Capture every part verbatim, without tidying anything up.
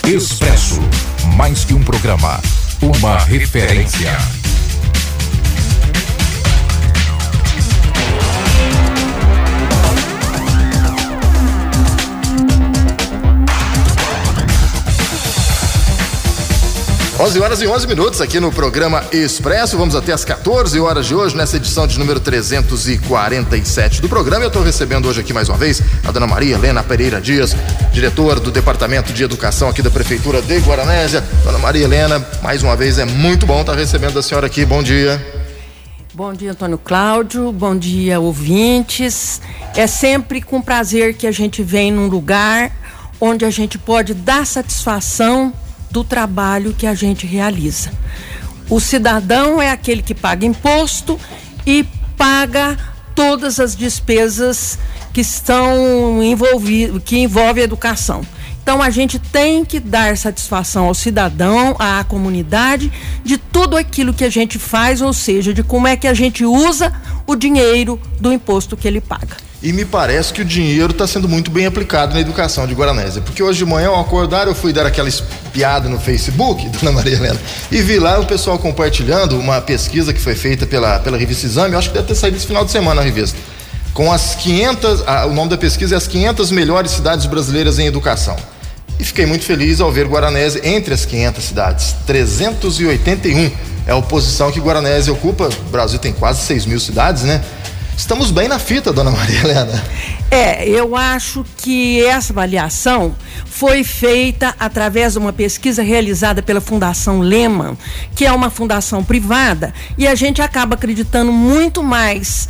Expresso, mais que um programa, uma referência. onze horas e onze minutos aqui no programa Expresso. Vamos até às quatorze horas de hoje, nessa edição de número trezentos e quarenta e sete do programa. Eu estou recebendo hoje aqui mais uma vez a dona Maria Helena Pereira Dias, diretora do Departamento de Educação aqui da Prefeitura de Guaranésia. Dona Maria Helena, mais uma vez é muito bom estar recebendo a senhora aqui. Bom dia. Bom dia, Antônio Cláudio. Bom dia, ouvintes. É sempre com prazer que a gente vem num lugar onde a gente pode dar satisfação do trabalho que a gente realiza. O cidadão é aquele que paga imposto e paga todas as despesas que estão envolvidas, que envolve a educação. Então a gente tem que dar satisfação ao cidadão, à comunidade, de tudo aquilo que a gente faz, ou seja, de como é que a gente usa o dinheiro do imposto que ele paga. E me parece que o dinheiro está sendo muito bem aplicado na educação de Guaranésia, porque hoje de manhã ao acordar eu fui dar aquela espiada no Facebook, dona Maria Helena, e vi lá o pessoal compartilhando uma pesquisa que foi feita pela, pela revista Exame. Eu acho que deve ter saído esse final de semana a revista, com as quinhentas, a, o nome da pesquisa é as quinhentas melhores cidades brasileiras em educação. E fiquei muito feliz ao ver Guaranésia entre as quinhentas cidades. trezentos e oitenta e um é a posição que Guaranésia ocupa. O Brasil tem quase seis mil cidades, né? Estamos bem na fita, dona Maria Helena. É, eu acho que essa avaliação foi feita através de uma pesquisa realizada pela Fundação Lehman, que é uma fundação privada, e a gente acaba acreditando muito mais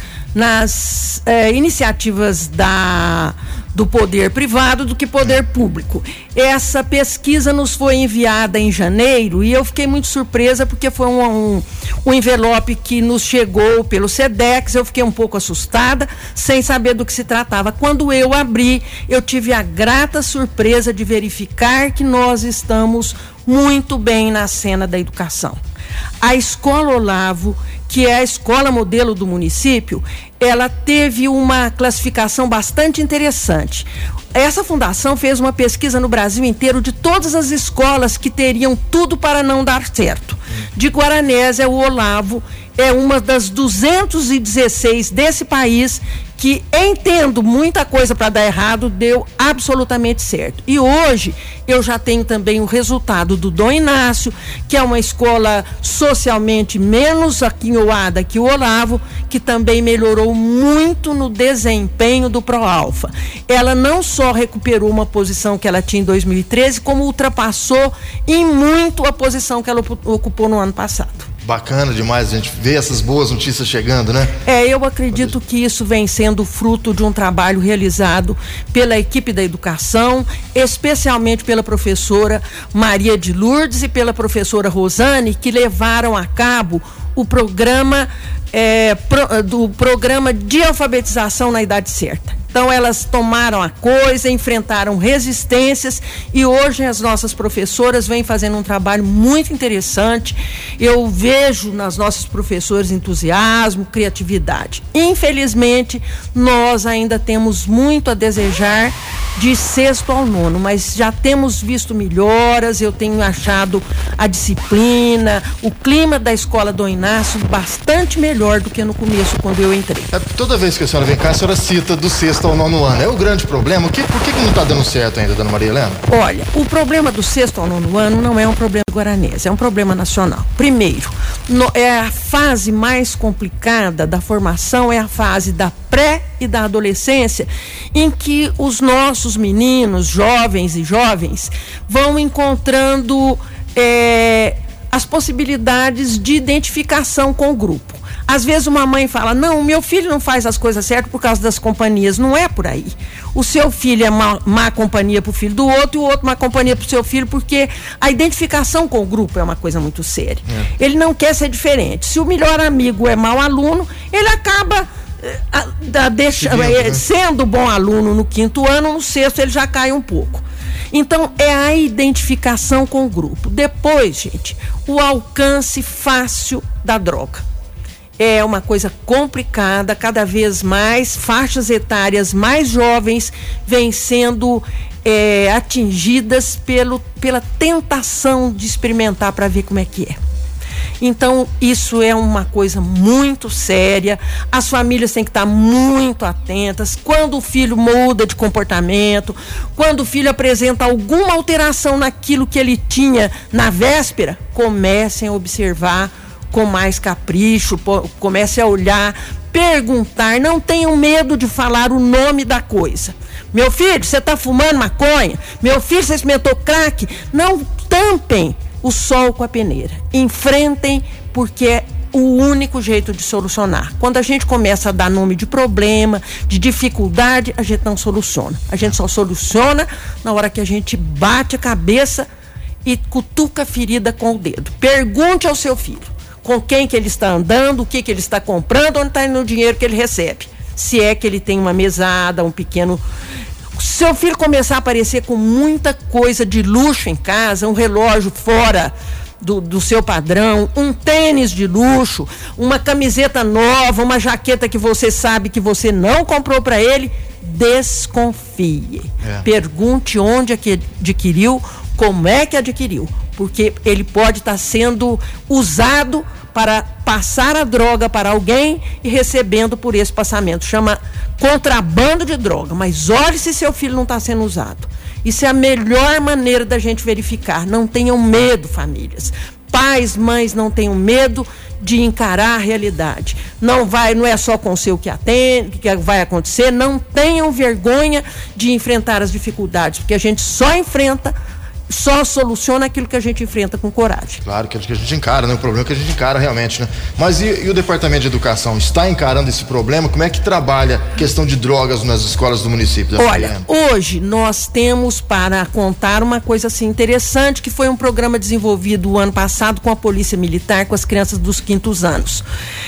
nas eh, iniciativas da, do poder privado do que poder público. Essa pesquisa nos foi enviada em janeiro e eu fiquei muito surpresa porque foi um, um, um envelope que nos chegou pelo SEDEX. Eu fiquei um pouco assustada, sem saber do que se tratava. Quando eu abri, eu tive a grata surpresa de verificar que nós estamos muito bem na cena da educação. A Escola Olavo, que é a escola modelo do município, ela teve uma classificação bastante interessante. Essa fundação fez uma pesquisa no Brasil inteiro de todas as escolas que teriam tudo para não dar certo. De Guaranésia, o Olavo é uma das duzentas e dezesseis desse país que, entendo muita coisa para dar errado, deu absolutamente certo. E hoje eu já tenho também o resultado do Dom Inácio, que é uma escola socialmente menos aquinhoada que o Olavo, que também melhorou muito no desempenho do ProAlfa. Ela não só recuperou uma posição que ela tinha em dois mil e treze, como ultrapassou em muito a posição que ela ocupou no ano passado. Bacana demais a gente ver essas boas notícias chegando, né? É, eu acredito que isso vem sendo fruto de um trabalho realizado pela equipe da educação, especialmente pela professora Maria de Lourdes e pela professora Rosane, que levaram a cabo o programa é, pro, do programa de alfabetização na idade certa. Então elas tomaram a coisa, enfrentaram resistências e hoje as nossas professoras vêm fazendo um trabalho muito interessante. Eu vejo nas nossas professoras entusiasmo, criatividade. Infelizmente, nós ainda temos muito a desejar de sexto ao nono, mas já temos visto melhoras. Eu tenho achado a disciplina, o clima da escola Dom Inácio bastante melhor do que no começo, quando eu entrei. É, toda vez que a senhora vem cá, a senhora cita do sexto ao nono ano. É o grande problema? O que, por que, que não está dando certo ainda, dona Maria Helena? Olha, o problema do sexto ao nono ano não é um problema guaranense, é um problema nacional. Primeiro, no, é a fase mais complicada da formação, é a fase da pré e da adolescência, em que os nossos meninos, jovens e jovens, vão encontrando é, as possibilidades de identificação com o grupo. Às vezes uma mãe fala, não, meu filho não faz as coisas certas por causa das companhias. Não é por aí. O seu filho é má, má companhia para o filho do outro e o outro má companhia para o seu filho, porque a identificação com o grupo é uma coisa muito séria. É. Ele não quer ser diferente. Se o melhor amigo é mau aluno, ele acaba a, a, deixa, é, sendo bom aluno no quinto ano, no sexto ele já cai um pouco. Então, é a identificação com o grupo. Depois, gente, o alcance fácil da droga. É uma coisa complicada, cada vez mais faixas etárias mais jovens vêm sendo é, atingidas pelo, pela tentação de experimentar para ver como é que é. Então, isso é uma coisa muito séria. As famílias têm que estar muito atentas. Quando o filho muda de comportamento, quando o filho apresenta alguma alteração naquilo que ele tinha na véspera, comecem a observar com mais capricho, comecem a olhar, perguntar, não tenham medo de falar o nome da coisa. Meu filho, você está fumando maconha? Meu filho, você experimentou crack? Não tampem o sol com a peneira. Enfrentem, porque é o único jeito de solucionar. Quando a gente começa a dar nome de problema, de dificuldade, a gente não soluciona. A gente só soluciona na hora que a gente bate a cabeça e cutuca a ferida com o dedo. Pergunte ao seu filho com quem que ele está andando, o que que ele está comprando, onde está indo o dinheiro que ele recebe. Se é que ele tem uma mesada, um pequeno... Seu filho começar a aparecer com muita coisa de luxo em casa, um relógio fora do, do seu padrão, um tênis de luxo, uma camiseta nova, uma jaqueta que você sabe que você não comprou para ele, desconfie. É. Pergunte onde é que adquiriu, como é que adquiriu, porque ele pode estar sendo usado para passar a droga para alguém e recebendo por esse passamento. Chama contrabando de droga, mas olhe se seu filho não está sendo usado. Isso é a melhor maneira da gente verificar. Não tenham medo, famílias. Pais, mães, não tenham medo de encarar a realidade. Não vai, não é só com o seu que atende, que vai acontecer. Não tenham vergonha de enfrentar as dificuldades, porque a gente só enfrenta, só soluciona aquilo que a gente enfrenta com coragem. Claro, que a gente encara, né? O problema é que a gente encara realmente, né? Mas e, e o Departamento de Educação está encarando esse problema? Como é que trabalha a questão de drogas nas escolas do município? Olha, hoje nós temos para contar uma coisa assim interessante, que foi um programa desenvolvido o ano passado com a Polícia Militar, com as crianças dos quintos anos.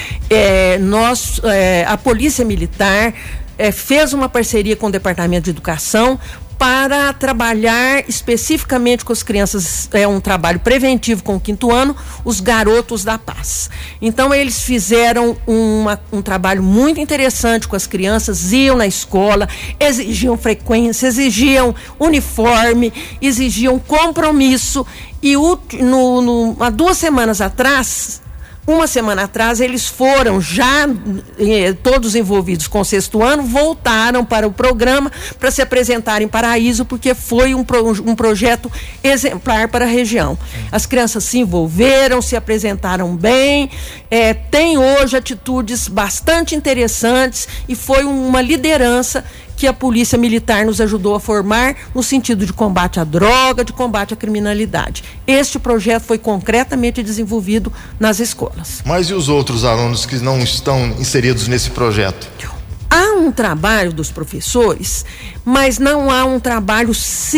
É, nós, é, a Polícia Militar é, fez uma parceria com o Departamento de Educação para trabalhar especificamente com as crianças, é um trabalho preventivo com o quinto ano, os garotos da paz. Então eles fizeram uma, um trabalho muito interessante com as crianças, iam na escola, exigiam frequência, exigiam uniforme, exigiam compromisso e o, no, no, há duas semanas atrás, Uma semana atrás, eles foram já, eh, todos envolvidos com o sexto ano, voltaram para o programa para se apresentar em Paraíso, porque foi um, pro, um projeto exemplar para a região. As crianças se envolveram, se apresentaram bem, eh, tem hoje atitudes bastante interessantes e foi uma liderança que a Polícia Militar nos ajudou a formar no sentido de combate à droga, de combate à criminalidade. Este projeto foi concretamente desenvolvido nas escolas. Mas e os outros alunos que não estão inseridos nesse projeto? Há um trabalho dos professores, mas não há um trabalho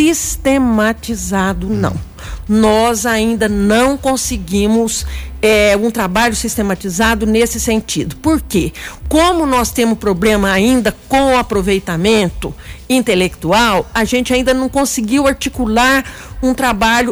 sistematizado, não. Nós ainda não conseguimos é, um trabalho sistematizado nesse sentido. Por quê? Como nós temos problema ainda com o aproveitamento intelectual, a gente ainda não conseguiu articular um trabalho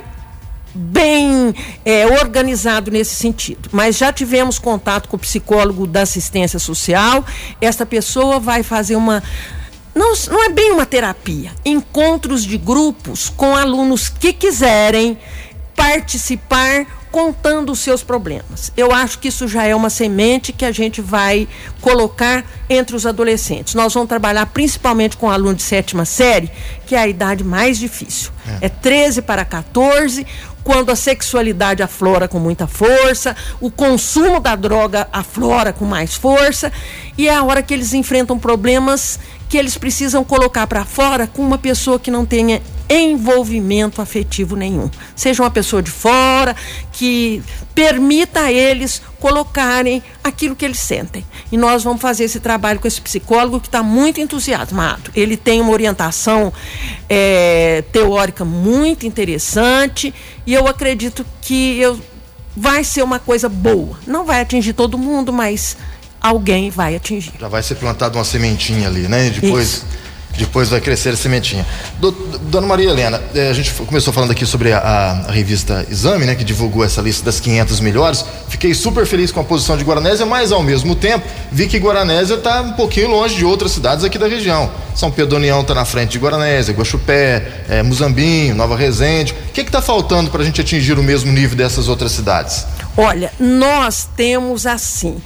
bem é, organizado nesse sentido, mas já tivemos contato com o psicólogo da assistência social. Esta pessoa vai fazer uma, não, não é bem uma terapia, encontros de grupos com alunos que quiserem participar, contando os seus problemas. Eu acho que isso já é uma semente que a gente vai colocar entre os adolescentes. Nós vamos trabalhar principalmente com aluno de sétima série, que é a idade mais difícil. É, é treze para quatorze, quando a sexualidade aflora com muita força, o consumo da droga aflora com mais força, e é a hora que eles enfrentam problemas que eles precisam colocar para fora com uma pessoa que não tenha envolvimento afetivo nenhum. Seja uma pessoa de fora que permita a eles colocarem aquilo que eles sentem. E nós vamos fazer esse trabalho com esse psicólogo que está muito entusiasmado. Ele tem uma orientação é, teórica muito interessante e eu acredito que eu, vai ser uma coisa boa. Não vai atingir todo mundo, mas alguém vai atingir. Já vai ser plantada uma sementinha ali, né? E depois... Isso. Depois vai crescer a sementinha. Do, Dona Maria Helena, a gente começou falando aqui sobre a, a, a revista Exame, né, que divulgou essa lista das quinhentas melhores. Fiquei super feliz com a posição de Guaranésia, mas ao mesmo tempo vi que Guaranésia está um pouquinho longe de outras cidades aqui da região. São Pedro União está na frente de Guaranésia, Guaxupé, é, Muzambinho, Nova Resende. O que está faltando para a gente atingir o mesmo nível dessas outras cidades? Olha, nós temos assim,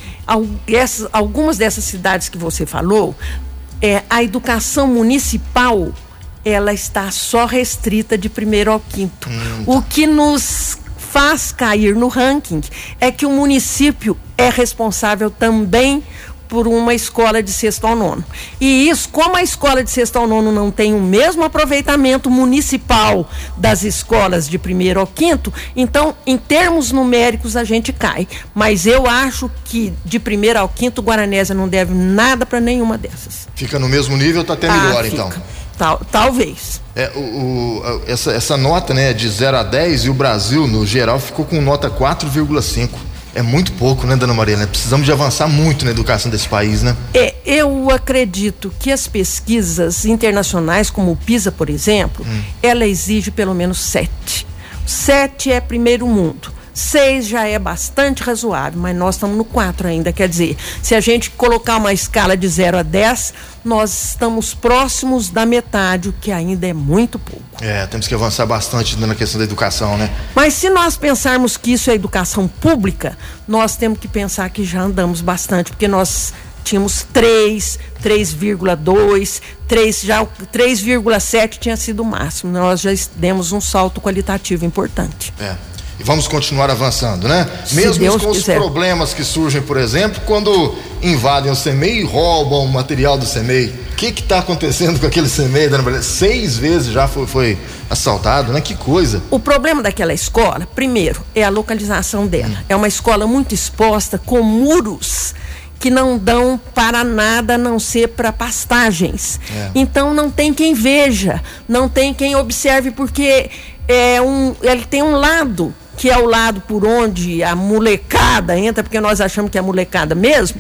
algumas dessas cidades que você falou, é, a educação municipal, ela está só restrita de primeiro ao quinto. Hum. O que nos faz cair no ranking é que o município é responsável também por uma escola de sexto ao nono. E isso, como a escola de sexto ao nono não tem o mesmo aproveitamento municipal das escolas de primeiro ao quinto, então, em termos numéricos, a gente cai. Mas eu acho que de primeiro ao quinto, Guaranésia não deve nada para nenhuma dessas. Fica no mesmo nível, tá até melhor, ah, então. Tal, talvez. É, o, o, essa, essa nota, né, de zero a dez, e o Brasil, no geral, ficou com nota quatro vírgula cinco. É muito pouco, né, Dona Maria? Né? Precisamos de avançar muito na educação desse país, né? É, eu acredito que as pesquisas internacionais, como o PISA, por exemplo, hum. ela exige pelo menos sete. Sete é primeiro mundo. Seis já é bastante razoável, mas nós estamos no quatro ainda. Quer dizer, se a gente colocar uma escala de zero a dez, nós estamos próximos da metade, o que ainda é muito pouco. É, temos que avançar bastante na questão da educação, né? Mas se nós pensarmos que isso é educação pública, nós temos que pensar que já andamos bastante, porque nós tínhamos três, três vírgula dois, três, já três vírgula sete tinha sido o máximo. Nós já demos um salto qualitativo importante. É. E vamos continuar avançando, né? Se Mesmo Deus com os quiser. problemas que surgem, por exemplo, quando invadem o CEMEI e roubam o material do CEMEI. O que que tá acontecendo com aquele CEMEI, Dona Maria? Seis vezes já foi, foi assaltado, né? Que coisa. O problema daquela escola, primeiro, é a localização dela. Hum. É uma escola muito exposta, com muros que não dão para nada a não ser para pastagens. É. Então não tem quem veja, não tem quem observe, porque é um, ele tem um lado que é o lado por onde a molecada entra, porque nós achamos que é a molecada mesmo,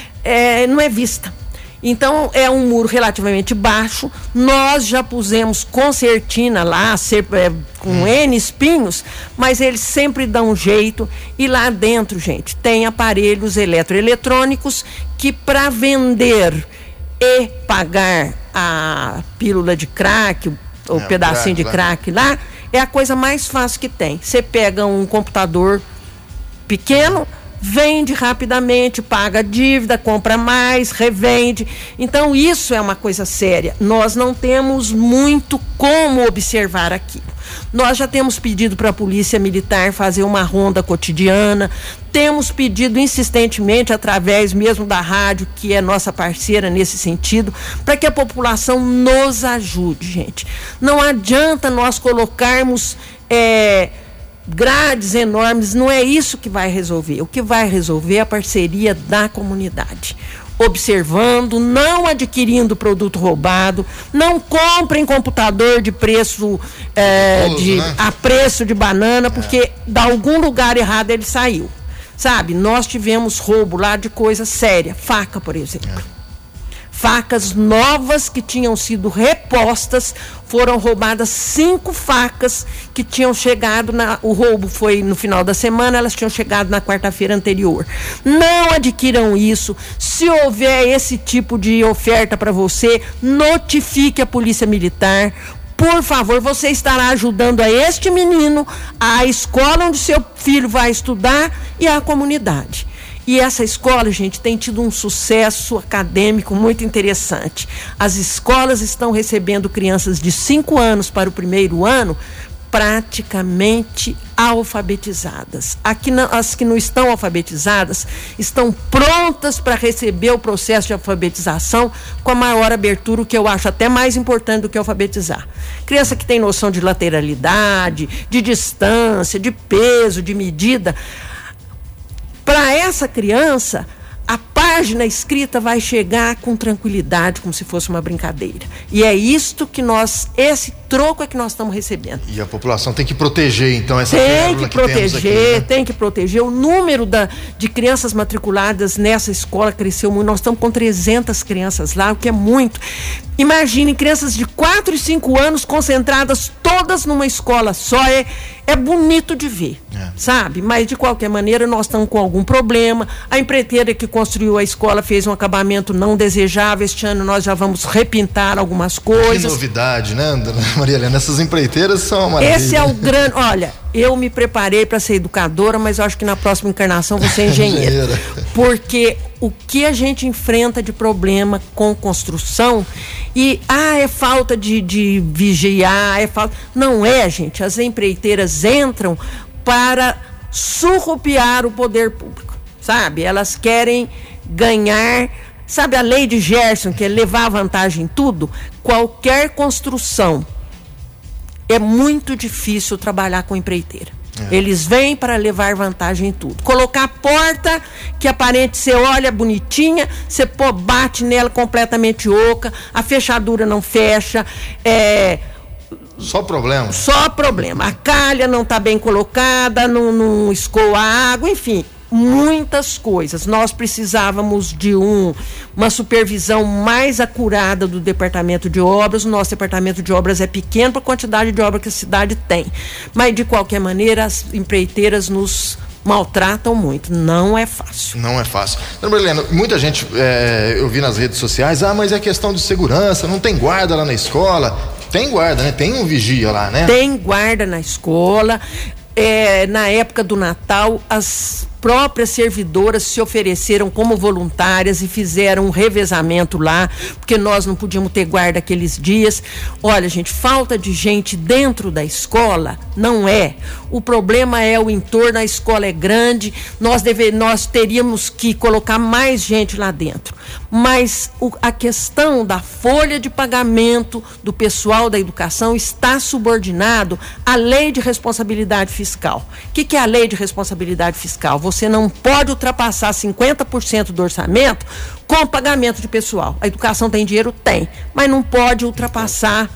é, não é vista. Então é um muro relativamente baixo. Nós já pusemos concertina lá, sempre, é, com hum. N espinhos, mas eles sempre dão um jeito. E lá dentro, gente, tem aparelhos eletroeletrônicos que, para vender e pagar a pílula de crack, o é, pedacinho crack, de crack lá, lá, é a coisa mais fácil que tem. Você pega um computador pequeno, vende rapidamente, paga a dívida, compra mais, revende. Então isso é uma coisa séria. Nós não temos muito como observar aqui. Nós já temos pedido para a Polícia Militar fazer uma ronda cotidiana, temos pedido insistentemente, através mesmo da rádio, que é nossa parceira nesse sentido, para que a população nos ajude, gente. Não adianta nós colocarmos é, grades enormes, não é isso que vai resolver. O que vai resolver é a parceria da comunidade. Observando, não adquirindo produto roubado, não comprem computador de preço é, de, né? a preço de banana, porque é. de algum lugar errado ele saiu. Sabe, nós tivemos roubo lá de coisa séria, faca, por exemplo. É. Facas novas que tinham sido repostas, foram roubadas cinco facas que tinham chegado, na, o roubo foi no final da semana, elas tinham chegado na quarta-feira anterior. Não adquiram isso. Se houver esse tipo de oferta para você, notifique a Polícia Militar. Por favor, você estará ajudando a este menino, a escola onde seu filho vai estudar e a comunidade. E essa escola, gente, tem tido um sucesso acadêmico muito interessante. As escolas estão recebendo crianças de cinco anos para o primeiro ano praticamente alfabetizadas. Aqui, as que não estão alfabetizadas estão prontas para receber o processo de alfabetização com a maior abertura, o que eu acho até mais importante do que alfabetizar. Criança que tem noção de lateralidade, de distância, de peso, de medida. Para essa criança, a parte página escrita vai chegar com tranquilidade, como se fosse uma brincadeira. E é isto que nós, esse troco é que nós estamos recebendo. E a população tem que proteger, então, essa Tem que, que proteger, aqui, né? tem que proteger. O número da, de crianças matriculadas nessa escola cresceu muito. Nós estamos com trezentas crianças lá, o que é muito. Imagine crianças de quatro e cinco anos concentradas todas numa escola só. É, é bonito de ver, é. sabe? Mas, de qualquer maneira, nós estamos com algum problema. A empreiteira que construiu a escola fez um acabamento não desejável. Este ano nós já vamos repintar algumas coisas. Que novidade, né, dona Maria Helena? Essas empreiteiras são uma maravilha. Esse é o grande... Olha, eu me preparei para ser educadora, mas eu acho que na próxima encarnação vou ser engenheira. engenheira. Porque o que a gente enfrenta de problema com construção e, ah, é falta de, de vigiar, é falta... Não é, gente. As empreiteiras entram para surrupiar o poder público, sabe? Elas querem ganhar... Sabe a lei de Gerson, que é levar vantagem em tudo? Qualquer construção, é muito difícil trabalhar com empreiteira. É. Eles vêm para levar vantagem em tudo. Colocar a porta, que aparente você olha bonitinha, você pô, bate nela completamente oca, a fechadura não fecha, é... Só problema. Só problema. A calha não está bem colocada, não, não escoa a água, enfim... Muitas coisas. Nós precisávamos de um, uma supervisão mais acurada do departamento de obras. O nosso departamento de obras é pequeno para a quantidade de obra que a cidade tem. Mas, de qualquer maneira, as empreiteiras nos maltratam muito. Não é fácil. Não é fácil. Dona Helena, muita gente, é, eu vi nas redes sociais, ah, mas é questão de segurança, não tem guarda lá na escola. Tem guarda, né? Tem um vigia lá, né? Tem guarda na escola. É, na época do Natal, as próprias servidoras se ofereceram como voluntárias e fizeram um revezamento lá, porque nós não podíamos ter guarda aqueles dias. Olha, gente, falta de gente dentro da escola não é. O problema é o entorno, a escola é grande, nós, deve, nós teríamos que colocar mais gente lá dentro. Mas o, a questão da folha de pagamento do pessoal da educação está subordinado à lei de responsabilidade fiscal. O que, que é a lei de responsabilidade fiscal? Você não pode ultrapassar cinquenta por cento do orçamento com pagamento de pessoal. A educação tem dinheiro? Tem, mas não pode ultrapassar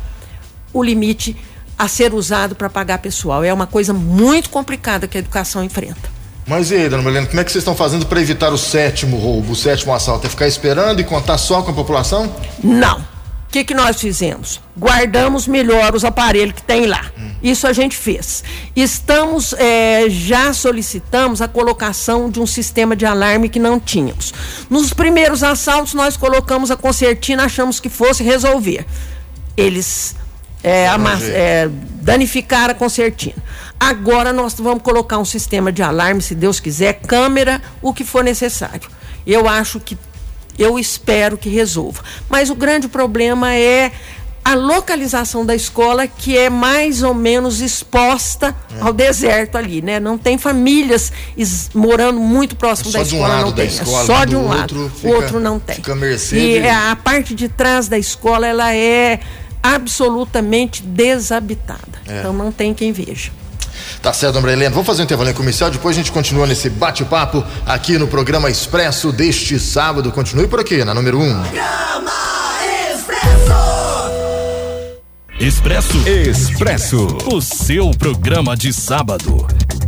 o limite a ser usado para pagar pessoal. É uma coisa muito complicada que a educação enfrenta. Mas e aí, dona Helena, como é que vocês estão fazendo para evitar o sétimo roubo, o sétimo assalto? É ficar esperando e contar só com a população? Não. O que, que nós fizemos? Guardamos melhor os aparelhos que tem lá. Hum. Isso a gente fez. Estamos, é, já solicitamos a colocação de um sistema de alarme que não tínhamos. Nos primeiros assaltos, nós colocamos a concertina, achamos que fosse resolver. Eles é, ama- é, danificaram a concertina. Agora nós vamos colocar um sistema de alarme, se Deus quiser, câmera, o que for necessário. Eu acho que Eu espero que resolva. Mas o grande problema é a localização da escola, que é mais ou menos exposta é. ao deserto ali, né? Não tem famílias es- morando muito próximo é da escola, um não tem. Escola, é só de um lado, fica, o outro não tem. Fica à mercê e de... a parte de trás da escola, ela é absolutamente desabitada. É. Então não tem quem veja. Tá certo, dona Helena. Vamos fazer um intervalo comercial, depois a gente continua nesse bate-papo aqui no programa Expresso deste sábado. Continue por aqui, na número um. Programa Expresso. Expresso. Expresso. O seu programa de sábado.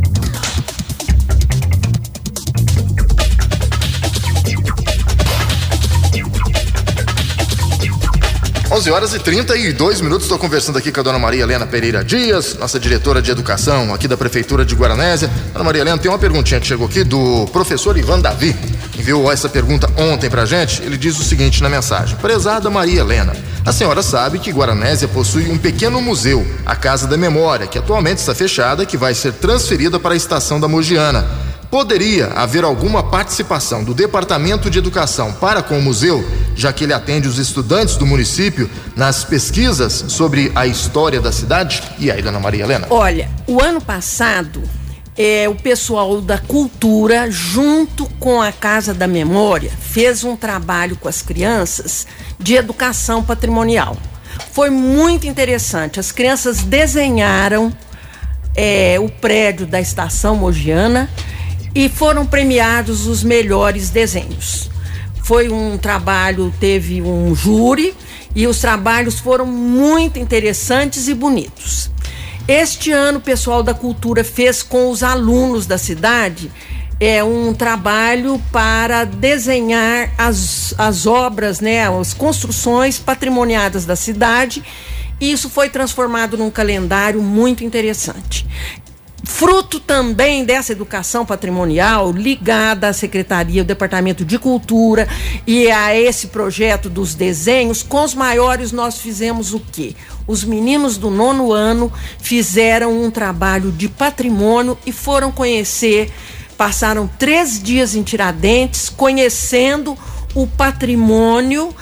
onze horas e trinta e dois minutos, estou conversando aqui com a dona Maria Helena Pereira Dias, nossa diretora de educação aqui da Prefeitura de Guaranésia. Dona Maria Helena, tem uma perguntinha que chegou aqui do professor Ivan Davi, enviou essa pergunta ontem pra gente. Ele diz o seguinte na mensagem: prezada Maria Helena, a senhora sabe que Guaranésia possui um pequeno museu, a Casa da Memória, que atualmente está fechada e que vai ser transferida para a estação da Mogiana. Poderia haver alguma participação do Departamento de Educação para com o museu, já que ele atende os estudantes do município nas pesquisas sobre a história da cidade? E aí, dona Maria Helena? Olha, o ano passado, é, o pessoal da cultura, junto com a Casa da Memória, fez um trabalho com as crianças de educação patrimonial. Foi muito interessante. As crianças desenharam é, o prédio da estação Mogiana e foram premiados os melhores desenhos. Foi um trabalho, teve um júri e os trabalhos foram muito interessantes e bonitos. Este ano o pessoal da cultura fez com os alunos da cidade é um trabalho para desenhar as, as obras, né, as construções patrimoniadas da cidade, e isso foi transformado num calendário muito interessante. Fruto também dessa educação patrimonial ligada à Secretaria, ao Departamento de Cultura e a esse projeto dos desenhos, com os maiores nós fizemos o quê? Os meninos do nono ano fizeram um trabalho de patrimônio e foram conhecer, passaram três dias em Tiradentes, conhecendo o patrimônio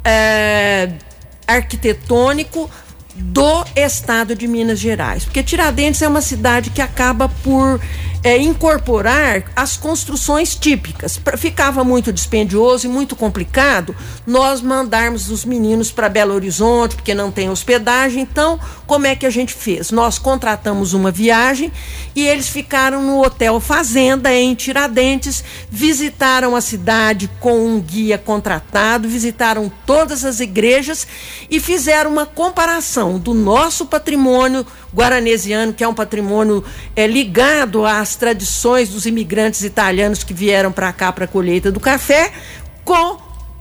é, arquitetônico do estado de Minas Gerais, porque Tiradentes é uma cidade que acaba por é, incorporar as construções típicas. Ficava muito dispendioso e muito complicado nós mandarmos os meninos para Belo Horizonte, porque não tem hospedagem. Então, como é que a gente fez? Nós contratamos uma viagem e eles ficaram no Hotel Fazenda em Tiradentes, visitaram a cidade com um guia contratado, visitaram todas as igrejas e fizeram uma comparação do nosso patrimônio guaranesiano, que é um patrimônio é, ligado às tradições dos imigrantes italianos que vieram para cá para a colheita do café, com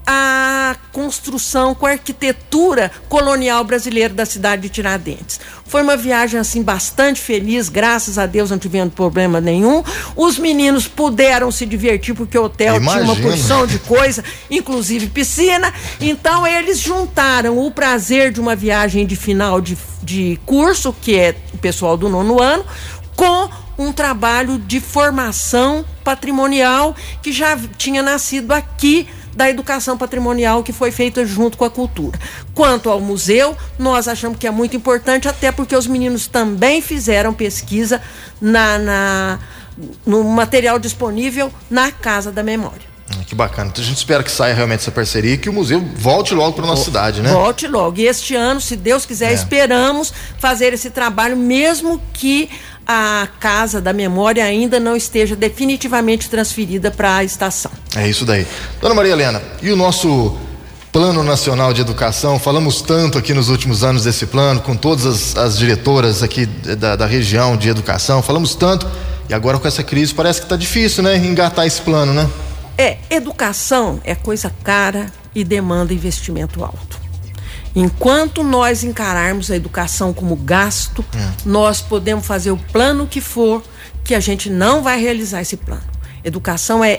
a construção, com a arquitetura colonial brasileira da cidade de Tiradentes. Foi uma viagem assim bastante feliz, graças a Deus não tivemos problema nenhum. Os meninos puderam se divertir porque o hotel Imagina. tinha uma porção de coisa, inclusive piscina. Então eles juntaram o prazer de uma viagem de final de, de curso, que é o pessoal do nono ano, com um trabalho de formação patrimonial que já tinha nascido aqui da educação patrimonial, que foi feita junto com a cultura. Quanto ao museu, nós achamos que é muito importante, até porque os meninos também fizeram pesquisa na, na, no material disponível na Casa da Memória. Que bacana. Então a gente espera que saia realmente essa parceria e que o museu volte logo para nossa cidade, né? Volte logo. E este ano, se Deus quiser, é. esperamos fazer esse trabalho, mesmo que a Casa da Memória ainda não esteja definitivamente transferida para a estação. É isso daí. Dona Maria Helena, e o nosso Plano Nacional de Educação? Falamos tanto aqui nos últimos anos desse plano, com todas as, as diretoras aqui da, da região de educação, falamos tanto, e agora com essa crise parece que está difícil, né? Engatar esse plano, né? É, educação é coisa cara e demanda investimento alto. Enquanto nós encararmos a educação como gasto, é. nós podemos fazer o plano que for, que a gente não vai realizar esse plano. Educação é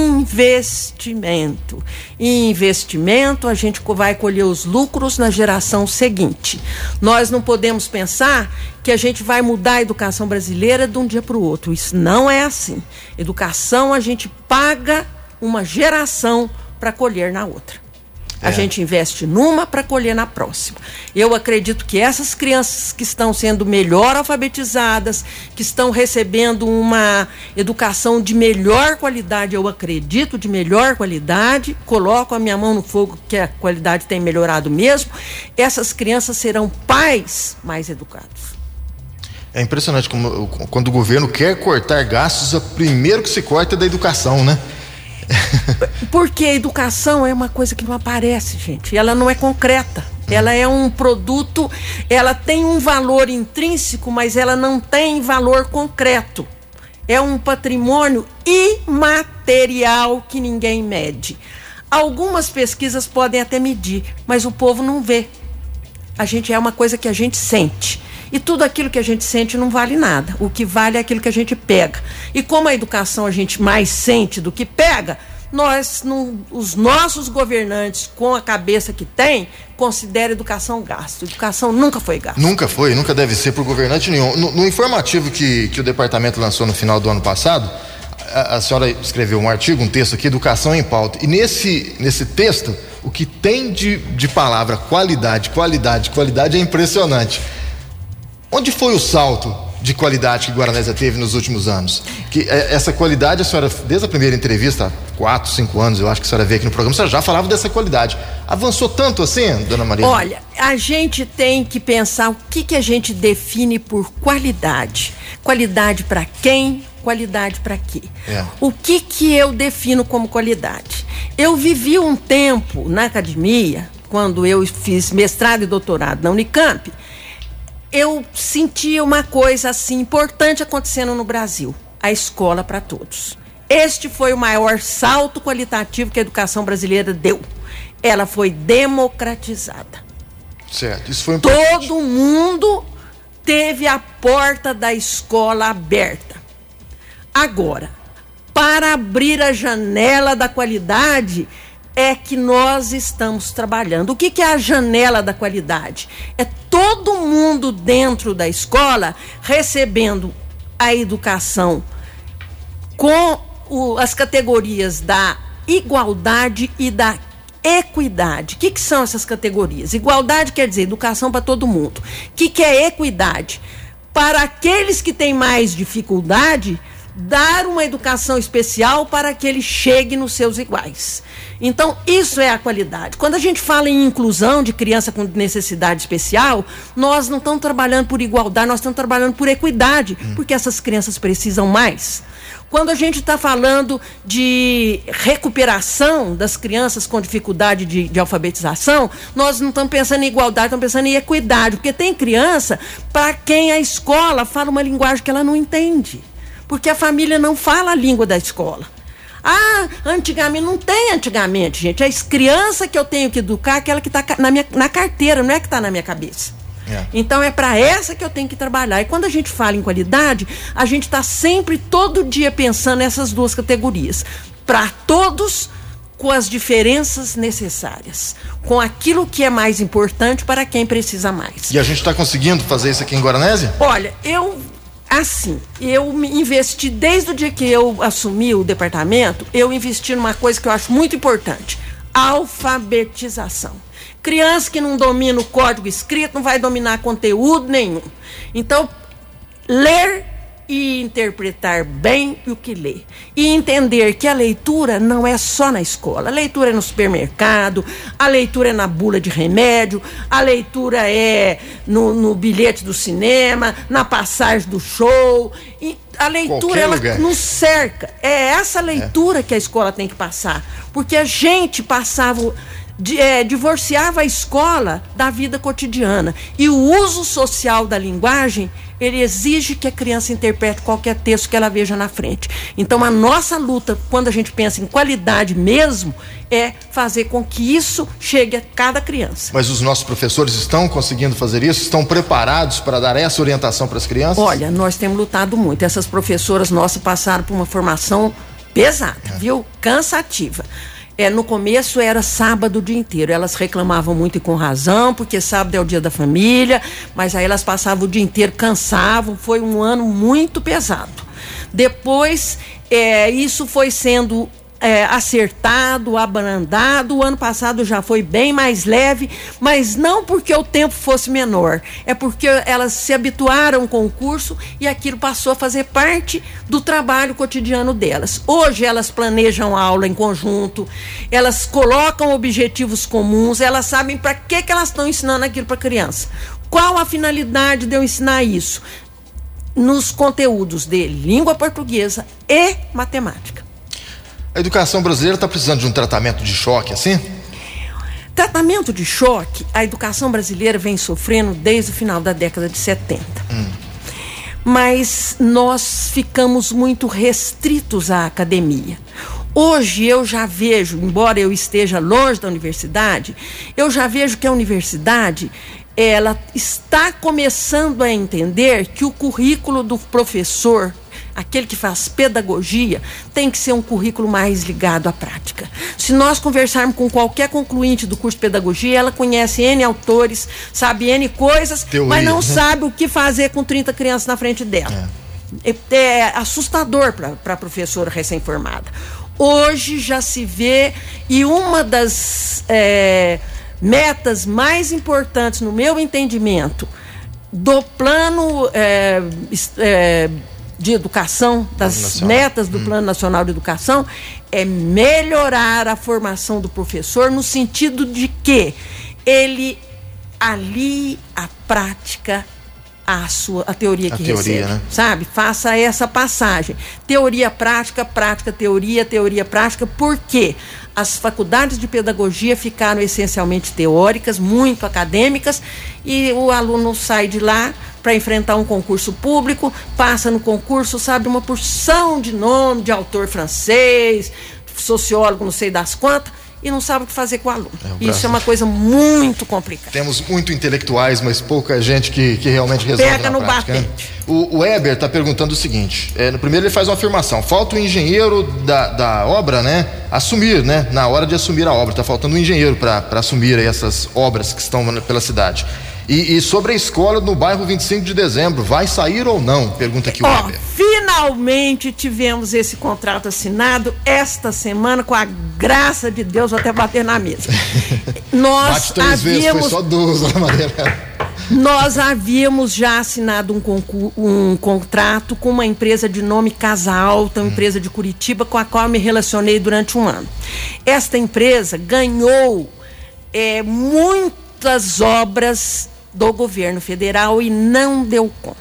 investimento. E investimento, a gente vai colher os lucros na geração seguinte. Nós não podemos pensar que a gente vai mudar a educação brasileira de um dia para o outro. Isso não é assim. Educação, a gente paga uma geração para colher na outra. A é. gente investe numa para colher na próxima. Eu acredito que essas crianças que estão sendo melhor alfabetizadas, que estão recebendo uma educação de melhor qualidade, eu acredito de melhor qualidade, coloco a minha mão no fogo que a qualidade tem melhorado mesmo, essas crianças serão pais mais educados. É impressionante como quando o governo quer cortar gastos, o primeiro que se corta é da educação, né? Porque a educação é uma coisa que não aparece, gente. Ela não é concreta. Ela é um produto, ela tem um valor intrínseco, mas ela não tem valor concreto. É um patrimônio imaterial que ninguém mede. Algumas pesquisas podem até medir, mas o povo não vê. A gente é uma coisa que a gente sente. E tudo aquilo que a gente sente não vale nada. O que vale é aquilo que a gente pega. E como a educação a gente mais sente do que pega, nós, não, os nossos governantes, com a cabeça que tem, consideram a educação gasto. Educação nunca foi gasto. Nunca foi, nunca deve ser por governante nenhum. No, no informativo que, que o departamento lançou no final do ano passado, a, a senhora escreveu um artigo, um texto aqui, Educação em Pauta. E nesse, nesse texto, o que tem de, de palavra qualidade, qualidade, qualidade é impressionante. Onde foi o salto de qualidade que Guaranésia teve nos últimos anos? Que essa qualidade, a senhora, desde a primeira entrevista, quatro, cinco anos, eu acho que a senhora veio aqui no programa, a senhora já falava dessa qualidade. Avançou tanto assim, dona Maria? Olha, a gente tem que pensar o que, que a gente define por qualidade. Qualidade para quem? Qualidade para quê? É. O que que eu defino como qualidade? Eu vivi um tempo na academia, quando eu fiz mestrado e doutorado na Unicamp, eu sentia uma coisa assim importante acontecendo no Brasil: a escola para todos. Este foi o maior salto qualitativo que a educação brasileira deu. Ela foi democratizada. Certo, isso foi importante. Todo mundo teve a porta da escola aberta. Agora, para abrir a janela da qualidade, é que nós estamos trabalhando. O que, que é a janela da qualidade? É todo mundo dentro da escola recebendo a educação com o, as categorias da igualdade e da equidade. O que, que são essas categorias? Igualdade quer dizer educação para todo mundo. O que, que é equidade? Para aqueles que têm mais dificuldade, dar uma educação especial para que ele chegue nos seus iguais. Então, isso é a qualidade. Quando a gente fala em inclusão de criança com necessidade especial, nós não estamos trabalhando por igualdade, nós estamos trabalhando por equidade, hum. porque essas crianças precisam mais. Quando a gente está falando de recuperação das crianças com dificuldade de, de alfabetização, nós não estamos pensando em igualdade, estamos pensando em equidade, porque tem criança para quem a escola fala uma linguagem que ela não entende, porque a família não fala a língua da escola. Ah, antigamente, não tem antigamente, gente. A criança que eu tenho que educar é aquela que está na, minha, na carteira, não é que está na minha cabeça. É. Então é para essa que eu tenho que trabalhar. E quando a gente fala em qualidade, a gente está sempre, todo dia, pensando nessas duas categorias. Para todos, com as diferenças necessárias, com aquilo que é mais importante para quem precisa mais. E a gente está conseguindo fazer isso aqui em Guaranésia? Olha, eu... Assim, eu me investi, desde o dia que eu assumi o departamento, eu investi numa coisa que eu acho muito importante: alfabetização. Criança que não domina o código escrito não vai dominar conteúdo nenhum. Então, ler e interpretar bem o que lê. E entender que a leitura não é só na escola. A leitura é no supermercado, a leitura é na bula de remédio, a leitura é no, no bilhete do cinema, na passagem do show. E a leitura, ela nos cerca. É essa leitura é. que a escola tem que passar. Porque a gente passava... De, é, divorciava a escola da vida cotidiana. E o uso social da linguagem, ele exige que a criança interprete qualquer texto que ela veja na frente. Então a nossa luta, quando a gente pensa em qualidade mesmo, é fazer com que isso chegue a cada criança. Mas os nossos professores estão conseguindo fazer isso? Estão preparados para dar essa orientação para as crianças? Olha, nós temos lutado muito. Essas professoras nossas passaram por uma formação pesada, é. viu? Cansativa. É, no começo era sábado o dia inteiro. Elas reclamavam muito e com razão, porque sábado é o dia da família, mas aí elas passavam o dia inteiro, cansavam. Foi um ano muito pesado. Depois, é, isso foi sendo é, acertado, abrandado. O ano passado já foi bem mais leve, mas não porque o tempo fosse menor, é porque elas se habituaram com o curso e aquilo passou a fazer parte do trabalho cotidiano delas. Hoje elas planejam a aula em conjunto, elas colocam objetivos comuns, elas sabem para que, que elas estão ensinando aquilo para a criança. Qual a finalidade de eu ensinar isso? Nos conteúdos de língua portuguesa e matemática. A educação brasileira está precisando de um tratamento de choque, assim? Tratamento de choque, a educação brasileira vem sofrendo desde o final da década de setenta. Hum. Mas nós ficamos muito restritos à academia. Hoje eu já vejo, embora eu esteja longe da universidade, eu já vejo que a universidade, ela está começando a entender que o currículo do professor, aquele que faz pedagogia, tem que ser um currículo mais ligado à prática. Se nós conversarmos com qualquer concluinte do curso de pedagogia, ela conhece N autores, sabe N coisas, Teoria, mas não né? sabe o que fazer com trinta crianças na frente dela. É, é, é assustador para a professora recém-formada. Hoje já se vê, e uma das é, metas mais importantes, no meu entendimento, do plano... É, é, de educação, das metas do hum. Plano Nacional de Educação, é melhorar a formação do professor no sentido de que ele alie a prática a sua a teoria que a teoria, recebe, né? Sabe? Faça essa passagem. Teoria, prática, prática, teoria, teoria, prática. Por quê? As faculdades de pedagogia ficaram essencialmente teóricas, muito acadêmicas, e o aluno sai de lá para enfrentar um concurso público, passa no concurso, sabe, uma porção de nome de autor francês, sociólogo, não sei das quantas, e não sabe o que fazer com o aluno. É, o Isso é uma coisa muito complicada. Temos muito intelectuais, mas pouca gente que, que realmente resolve Pega na no prática, batente. Né? O, o Eber está perguntando o seguinte, é, no primeiro ele faz uma afirmação, falta o engenheiro da, da obra, né, assumir, né, na hora de assumir a obra, está faltando um engenheiro para assumir aí essas obras que estão pela cidade. E, e sobre a escola no bairro vinte e cinco de dezembro, vai sair ou não? Pergunta aqui o Ó, Weber. Finalmente tivemos esse contrato assinado esta semana, com a graça de Deus, vou até bater na mesa. Nós Bate três havíamos... vezes, foi só duas, Ana Maria. Nós havíamos já assinado um, concurso, um contrato com uma empresa de nome Casa Alta, uma hum. empresa de Curitiba, com a qual eu me relacionei durante um ano. Esta empresa ganhou é, muitas obras do governo federal e não deu conta.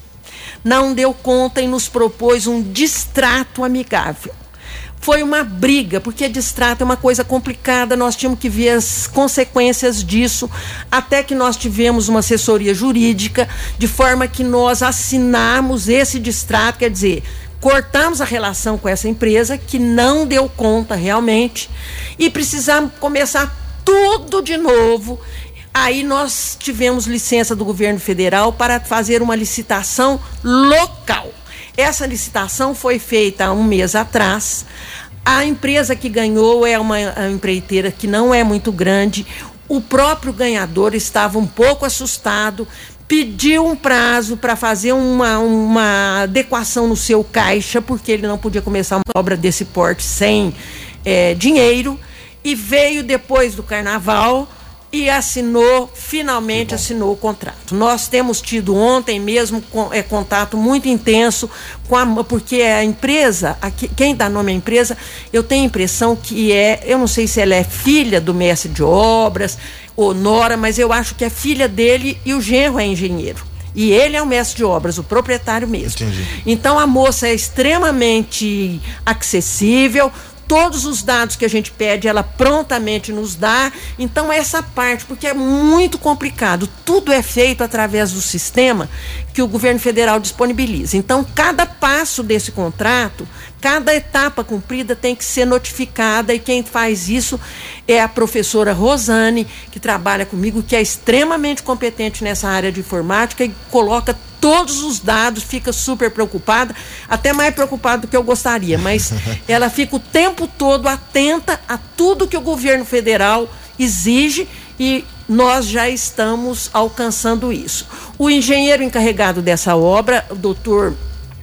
Não deu conta e nos propôs um distrato amigável. Foi uma briga, porque distrato é uma coisa complicada, nós tínhamos que ver as consequências disso, até que nós tivemos uma assessoria jurídica, de forma que nós assinamos esse distrato, quer dizer, cortamos a relação com essa empresa, que não deu conta realmente, e precisamos começar tudo de novo. Aí nós tivemos licença do governo federal para fazer uma licitação local. Essa licitação foi feita há um mês atrás. A empresa que ganhou é uma empreiteira que não é muito grande. O próprio ganhador estava um pouco assustado, pediu um prazo para fazer uma, uma adequação no seu caixa, porque ele não podia começar uma obra desse porte sem é, dinheiro, e veio depois do carnaval e assinou, finalmente assinou o contrato. Nós temos tido ontem mesmo com, é, contato muito intenso com a, porque a empresa, a, quem dá nome à empresa, eu tenho a impressão que é, eu não sei se ela é filha do mestre de obras ou nora, mas eu acho que é filha dele e o genro é engenheiro. E ele é o mestre de obras, o proprietário mesmo. Entendi. Então a moça é extremamente acessível. Todos os dados que a gente pede, ela prontamente nos dá. Então, essa parte, porque é muito complicado, tudo é feito através do sistema que o governo federal disponibiliza. Então, cada passo desse contrato, cada etapa cumprida tem que ser notificada, e quem faz isso é a professora Rosane, que trabalha comigo, que é extremamente competente nessa área de informática e coloca todos os dados, fica super preocupada, até mais preocupada do que eu gostaria, mas ela fica o tempo todo atenta a tudo que o governo federal exige, e nós já estamos alcançando isso. O engenheiro encarregado dessa obra, o doutor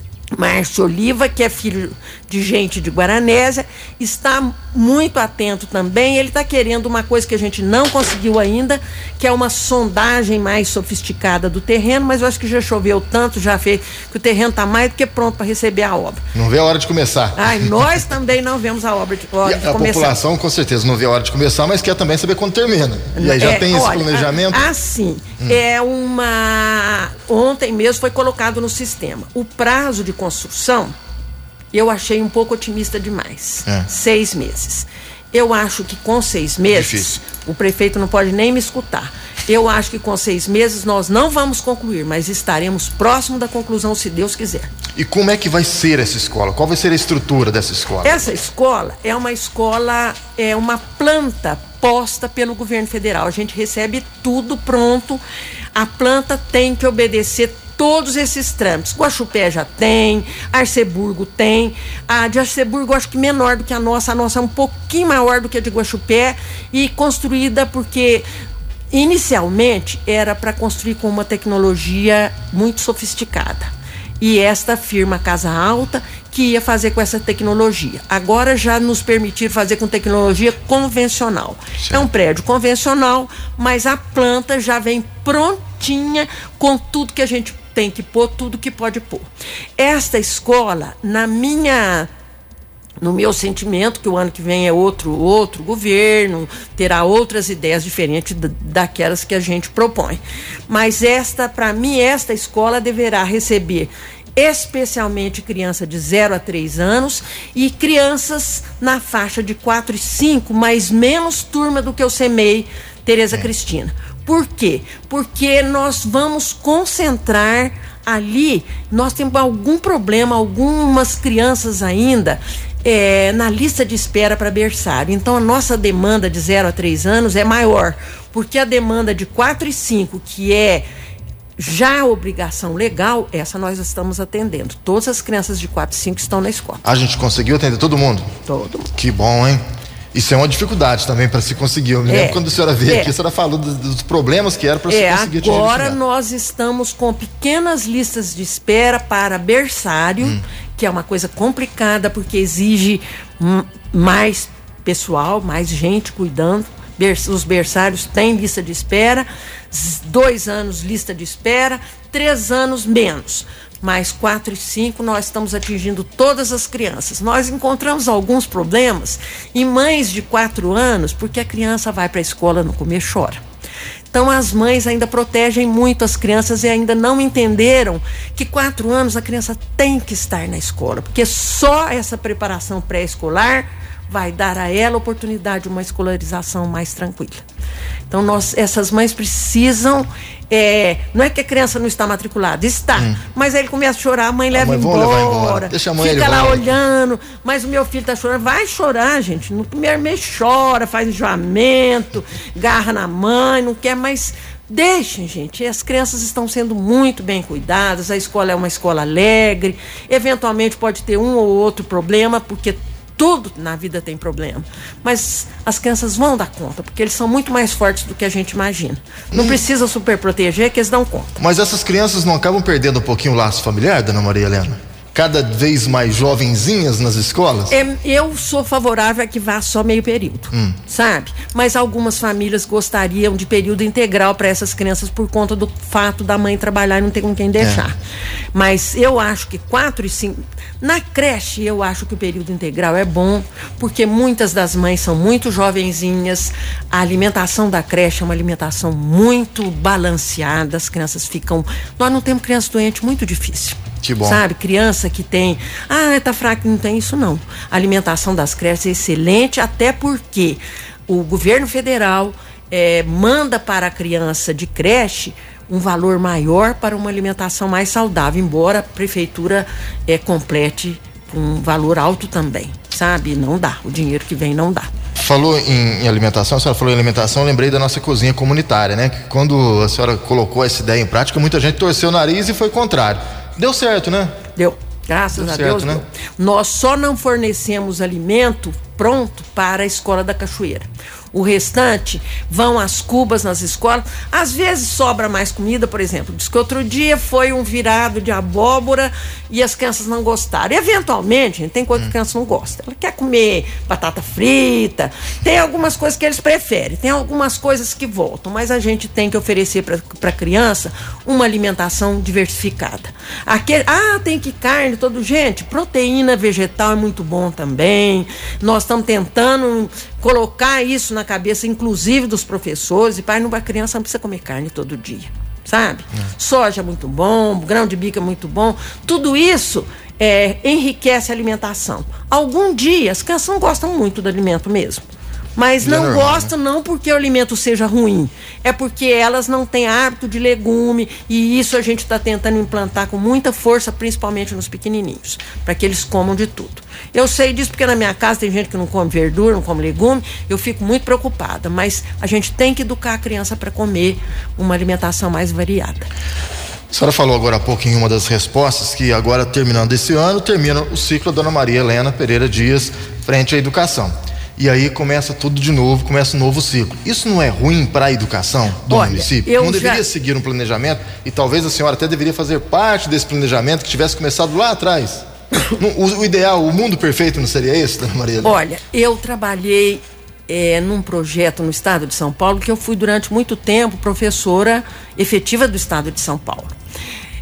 Márcio Oliva, que é filho de gente de Guaranésia, está muito atento também. Ele está querendo uma coisa que a gente não conseguiu ainda, que é uma sondagem mais sofisticada do terreno, mas eu acho que já choveu tanto, já fez, que o terreno está mais do que pronto para receber a obra. Não vê a hora de começar. Ai, nós também não vemos a obra de, hora e de a começar. A população com certeza não vê a hora de começar, mas quer também saber quando termina. E aí já é, tem esse olha, planejamento? Assim, hum. é uma... Ontem mesmo foi colocado no sistema. O prazo de construção, eu achei um pouco otimista demais. É. Seis meses. Eu acho que com seis meses, Difícil. o prefeito não pode nem me escutar. Eu acho que com seis meses nós não vamos concluir, mas estaremos próximo da conclusão, se Deus quiser. E como é que vai ser essa escola? Qual vai ser a estrutura dessa escola? Essa escola é uma escola, é uma planta posta pelo governo federal. A gente recebe tudo pronto. A planta tem que obedecer todos esses trâmites. Guaxupé já tem, Arceburgo tem. A de Arceburgo eu acho que menor do que a nossa. A nossa é um pouquinho maior do que a de Guaxupé, e construída porque inicialmente era para construir com uma tecnologia muito sofisticada. E esta firma Casa Alta que ia fazer com essa tecnologia. Agora já nos permitir fazer com tecnologia convencional. Certo. É um prédio convencional, mas a planta já vem prontinha com tudo que a gente tem que pôr tudo que pode pôr. Esta escola, na minha... no meu sentimento, que o ano que vem é outro, outro governo, terá outras ideias diferentes da, daquelas que a gente propõe. Mas esta, para mim, esta escola deverá receber especialmente criança de zero a três anos e crianças na faixa de quatro e cinco, mas menos turma do que eu semei, Tereza é. Cristina. Por quê? Porque nós vamos concentrar ali, nós temos algum problema, algumas crianças ainda é, na lista de espera para berçário. Então a nossa demanda de zero a três anos é maior, porque a demanda de quatro e cinco, que é já a obrigação legal, essa nós estamos atendendo. Todas as crianças de quatro e cinco estão na escola. A gente conseguiu atender todo mundo? Todo mundo. Que bom, hein? Isso é uma dificuldade também para se conseguir. Eu me lembro é, quando a senhora veio é. aqui, a senhora falou dos, dos problemas que era para é, se conseguir atingir. Agora nós estamos com pequenas listas de espera para berçário, hum. que é uma coisa complicada porque exige hum, mais pessoal, mais gente cuidando. Os berçários têm lista de espera, dois anos lista de espera, três anos menos. Mais quatro e cinco nós estamos atingindo todas as crianças. Nós encontramos alguns problemas em mães de quatro anos, porque a criança vai para a escola, no comer chora. Então as mães ainda protegem muito as crianças e ainda não entenderam que quatro anos a criança tem que estar na escola, porque só essa preparação pré-escolar vai dar a ela a oportunidade de uma escolarização mais tranquila. Então, nós, essas mães precisam... É, não é que a criança não está matriculada, está. Hum. Mas aí ele começa a chorar, a mãe leva a mãe embora, embora. Deixa a mãe fica lá embora. Olhando, mas o meu filho está chorando. Vai chorar, gente. No primeiro mês chora, faz enjoamento, garra na mãe, não quer mais... Deixem, gente, as crianças estão sendo muito bem cuidadas, a escola é uma escola alegre, eventualmente pode ter um ou outro problema, porque tudo na vida tem problema, mas as crianças vão dar conta, porque eles são muito mais fortes do que a gente imagina. Não hum. precisa super proteger, que eles dão conta. Mas essas crianças não acabam perdendo um pouquinho o laço familiar, dona Maria Helena? Cada vez mais jovenzinhas nas escolas? É, eu sou favorável a que vá só meio período, hum. sabe? Mas algumas famílias gostariam de período integral para essas crianças por conta do fato da mãe trabalhar e não ter com quem deixar. É. Mas eu acho que quatro e cinco... Na creche, eu acho que o período integral é bom, porque muitas das mães são muito jovenzinhas, a alimentação da creche é uma alimentação muito balanceada, as crianças ficam... Nós não temos criança doente, muito difícil. Que bom. Sabe, criança que tem, ah, tá fraco, não tem isso não. A alimentação das creches é excelente, até porque o governo federal é, manda para a criança de creche um valor maior para uma alimentação mais saudável, embora a prefeitura é, complete com um valor alto também, sabe? Não dá, o dinheiro que vem não dá. Falou em, em alimentação, a senhora falou em alimentação, eu lembrei da nossa cozinha comunitária, né? Que quando a senhora colocou essa ideia em prática, muita gente torceu o nariz e foi contrário. Deu certo, né? Deu. Graças Deu a certo, Deus. Né? Nós só não fornecemos alimento pronto para a Escola da Cachoeira. O restante vão às cubas nas escolas. Às vezes sobra mais comida, por exemplo. Diz que outro dia foi um virado de abóbora e as crianças não gostaram. Eventualmente, gente, tem coisa que a criança não gosta. Ela quer comer batata frita. Tem algumas coisas que eles preferem. Tem algumas coisas que voltam. Mas a gente tem que oferecer para a criança uma alimentação diversificada. Aquele, ah, tem que carne, todo. Gente, proteína vegetal é muito bom também. Nós estamos tentando colocar isso na cabeça, inclusive dos professores, e pai, não, a criança não precisa comer carne todo dia, sabe? É. Soja é muito bom, grão de bico é muito bom, tudo isso é, enriquece a alimentação. Algum dia, as crianças não gostam muito do alimento mesmo, mas não, não gostam não porque o alimento seja ruim, é porque elas não têm hábito de legume, e isso a gente está tentando implantar com muita força, principalmente nos pequenininhos, para que eles comam de tudo. Eu sei disso porque na minha casa tem gente que não come verdura, não come legume, eu fico muito preocupada, mas a gente tem que educar a criança para comer uma alimentação mais variada. A senhora falou agora há pouco em uma das respostas que agora, terminando esse ano, termina o ciclo da Dona Maria Helena Pereira Dias frente à educação. E aí começa tudo de novo, começa um novo ciclo. Isso não é ruim para a educação do Olha, município? Não deveria já... seguir um planejamento, e talvez a senhora até deveria fazer parte desse planejamento que tivesse começado lá atrás? o, o ideal, o mundo perfeito não seria esse, Dona Maria? Olha, eu trabalhei é, num projeto no estado de São Paulo, que eu fui durante muito tempo professora efetiva do estado de São Paulo.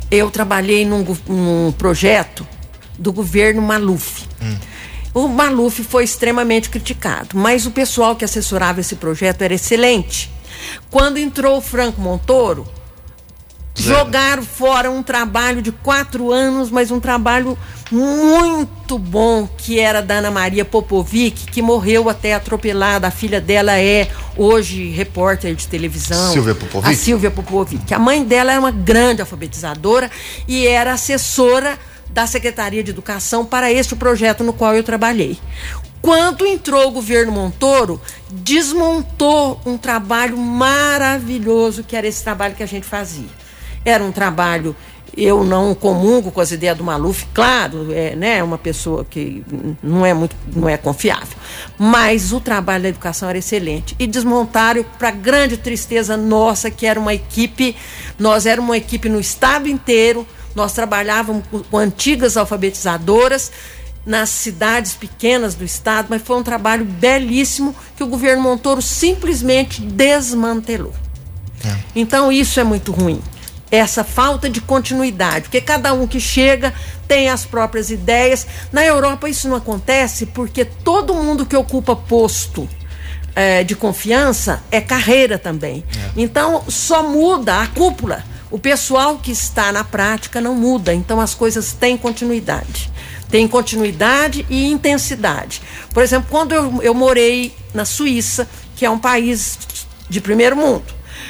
eu trabalhei num, num projeto do governo Maluf. Hum. O Maluf foi extremamente criticado, mas o pessoal que assessorava esse projeto era excelente. Quando entrou o Franco Montoro, Zero. jogaram fora um trabalho de quatro anos, mas um trabalho muito bom, que era da Ana Maria Popovic, que morreu até atropelada. A filha dela é hoje repórter de televisão. Silvia Popovic? A Silvia Popovic. A mãe dela era uma grande alfabetizadora e era assessora da Secretaria de Educação para este projeto no qual eu trabalhei. Quando entrou o governo Montoro, desmontou um trabalho maravilhoso, que era esse trabalho que a gente fazia. Era um trabalho, eu não comungo com as ideias do Maluf, claro, é, né, uma pessoa que não é muito, não é confiável, mas o trabalho da educação era excelente. E desmontaram, para grande tristeza nossa, que era uma equipe, nós éramos uma equipe no estado inteiro. Nós trabalhávamos com antigas alfabetizadoras nas cidades pequenas do estado, mas foi um trabalho belíssimo que o governo Montoro simplesmente desmantelou. É. Então isso é muito ruim, essa falta de continuidade, porque cada um que chega tem as próprias ideias. Na Europa isso não acontece porque todo mundo que ocupa posto é, de confiança é carreira também. É. Então só muda a cúpula. O pessoal que está na prática não muda, então as coisas têm continuidade. Tem continuidade e intensidade. Por exemplo, quando eu, eu morei na Suíça, que é um país de primeiro mundo,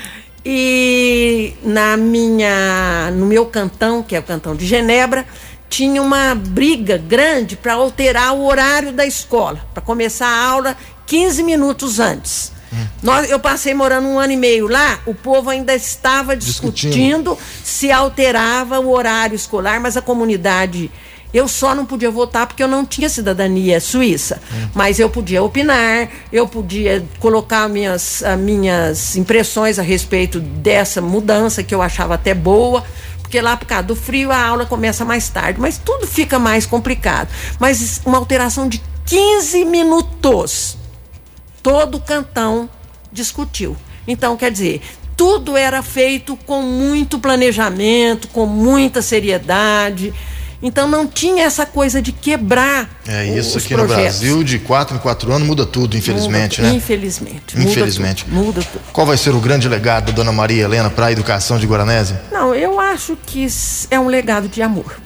e na minha, no meu cantão, que é o cantão de Genebra, tinha uma briga grande para alterar o horário da escola, para começar a aula quinze minutos antes. Nós, eu passei morando um ano e meio lá, o povo ainda estava discutindo, discutindo se alterava o horário escolar, mas a comunidade, eu só não podia votar porque eu não tinha cidadania suíça, hum. mas eu podia opinar, eu podia colocar minhas, as minhas impressões a respeito dessa mudança, que eu achava até boa, porque lá por causa do frio a aula começa mais tarde, mas tudo fica mais complicado. Mas uma alteração de quinze minutos, todo o cantão discutiu. Então, quer dizer, tudo era feito com muito planejamento, com muita seriedade. Então não tinha essa coisa de quebrar. É isso, os aqui projetos. No Brasil, de quatro em quatro anos, muda tudo, infelizmente, muda, né? Infelizmente. Infelizmente. Muda tudo, muda tudo. Qual vai ser o grande legado da Dona Maria Helena para a educação de Guaranésia? Não, eu acho que é um legado de amor.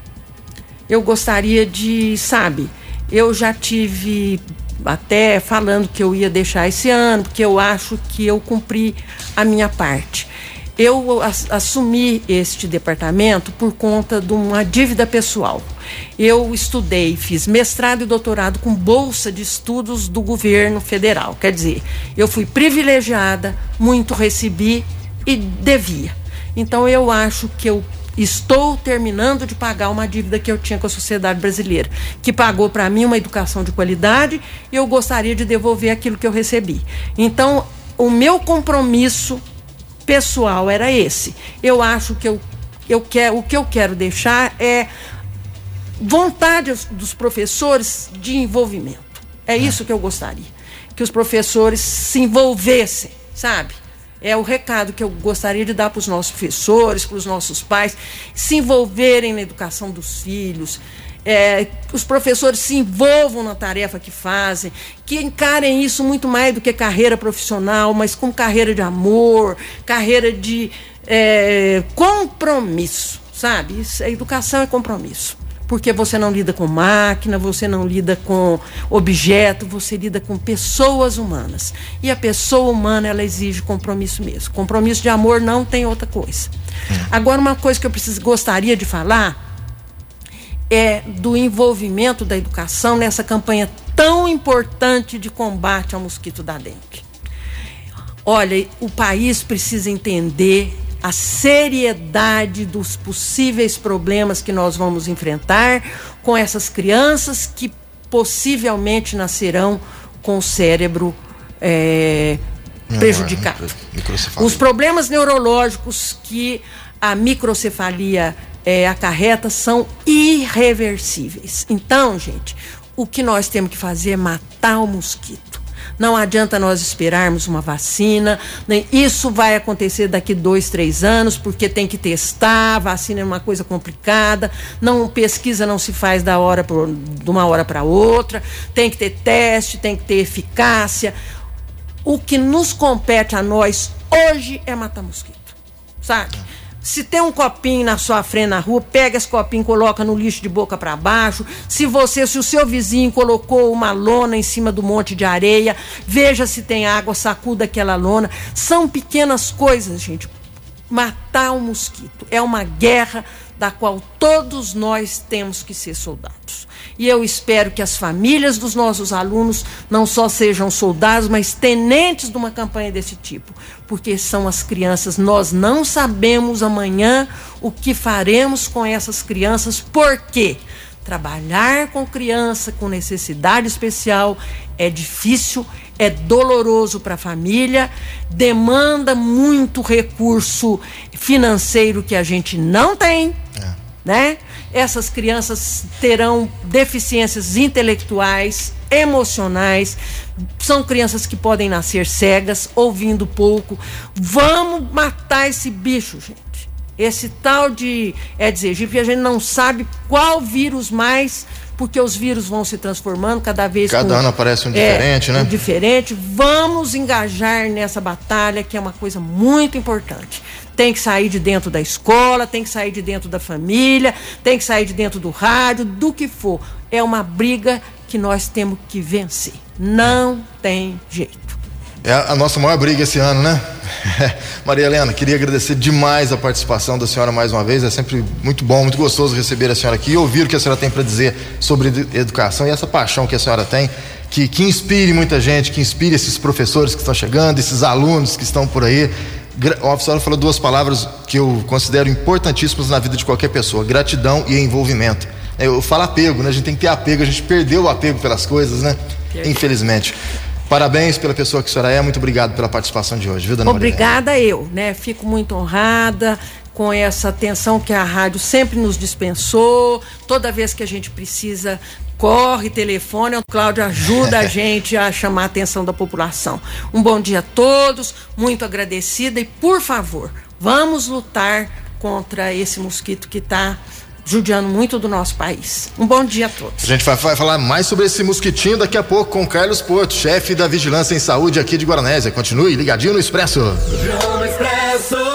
Eu gostaria de, sabe, eu já tive até falando que eu ia deixar esse ano, porque eu acho que eu cumpri a minha parte. Eu assumi este departamento por conta de uma dívida pessoal. Eu estudei, fiz mestrado e doutorado com bolsa de estudos do governo federal. Quer dizer, eu fui privilegiada, muito recebi e devia. Então eu acho que eu estou terminando de pagar uma dívida que eu tinha com a sociedade brasileira, que pagou para mim uma educação de qualidade, e eu gostaria de devolver aquilo que eu recebi. Então, o meu compromisso pessoal era esse. Eu acho que eu, eu quero, o que eu quero deixar é vontade dos professores de envolvimento. É isso que eu gostaria. Que os professores se envolvessem, sabe? É o recado que eu gostaria de dar para os nossos professores, para os nossos pais, se envolverem na educação dos filhos, é, os professores se envolvam na tarefa que fazem, que encarem isso muito mais do que carreira profissional, mas como carreira de amor, carreira de é, compromisso, sabe? Isso, a educação é compromisso. Porque você não lida com máquina, você não lida com objeto, você lida com pessoas humanas. E a pessoa humana, ela exige compromisso mesmo. Compromisso de amor não tem outra coisa. Hum. Agora, uma coisa que eu preciso, gostaria de falar é do envolvimento da educação nessa campanha tão importante de combate ao mosquito da dengue. Olha, o país precisa entender a seriedade dos possíveis problemas que nós vamos enfrentar com essas crianças que possivelmente nascerão com o cérebro é, prejudicado. Os problemas neurológicos que a microcefalia é, acarreta são irreversíveis. Então, gente, o que nós temos que fazer é matar o mosquito. Não adianta nós esperarmos uma vacina, né? Isso vai acontecer daqui dois, três anos, porque tem que testar, vacina é uma coisa complicada, não, pesquisa não se faz da hora por, de uma hora para outra, tem que ter teste, tem que ter eficácia. O que nos compete a nós hoje é matar mosquito, sabe? Se tem um copinho na sua frente na rua, pega esse copinho, coloca no lixo de boca para baixo. Se você, se o seu vizinho colocou uma lona em cima do monte de areia, veja se tem água, sacuda aquela lona. São pequenas coisas, gente. Matar o mosquito é uma guerra da qual todos nós temos que ser soldados. E eu espero que as famílias dos nossos alunos não só sejam soldados, mas tenentes de uma campanha desse tipo, porque são as crianças. Nós não sabemos amanhã o que faremos com essas crianças, porque trabalhar com criança com necessidade especial é difícil, é doloroso para a família, demanda muito recurso financeiro que a gente não tem, é. né? Essas crianças terão deficiências intelectuais, emocionais, são crianças que podem nascer cegas, ouvindo pouco. Vamos matar esse bicho, gente. Esse tal de Aedes aegypti, a gente não sabe qual vírus mais, porque os vírus vão se transformando cada vez. Cada com, ano aparece um diferente, é, né? Um diferente. Vamos engajar nessa batalha, que é uma coisa muito importante. Tem que sair de dentro da escola, tem que sair de dentro da família, tem que sair de dentro do rádio, do que for. É uma briga que nós temos que vencer. Não tem jeito. É a nossa maior briga esse ano, né? Maria Helena, queria agradecer demais a participação da senhora mais uma vez. É sempre muito bom, muito gostoso receber a senhora aqui e ouvir o que a senhora tem para dizer sobre educação e essa paixão que a senhora tem, que, que inspire muita gente, que inspire esses professores que estão chegando, esses alunos que estão por aí. A senhora falou duas palavras que eu considero importantíssimas na vida de qualquer pessoa: gratidão e envolvimento. Eu falo apego, né? A gente tem que ter apego, a gente perdeu o apego pelas coisas, né? Infelizmente. Parabéns pela pessoa que a senhora é, muito obrigado pela participação de hoje, viu, dona Maria? Obrigada eu, né? Fico muito honrada com essa atenção que a rádio sempre nos dispensou. Toda vez que a gente precisa, corre, telefone, o Cláudio ajuda a gente a chamar a atenção da população. Um bom dia a todos, muito agradecida e, por favor, vamos lutar contra esse mosquito que está judiando muito do nosso país. Um bom dia a todos. A gente vai, vai falar mais sobre esse mosquitinho daqui a pouco com Carlos Porto, chefe da Vigilância em Saúde aqui de Guaranésia. Continue ligadinho no Expresso. No Expresso.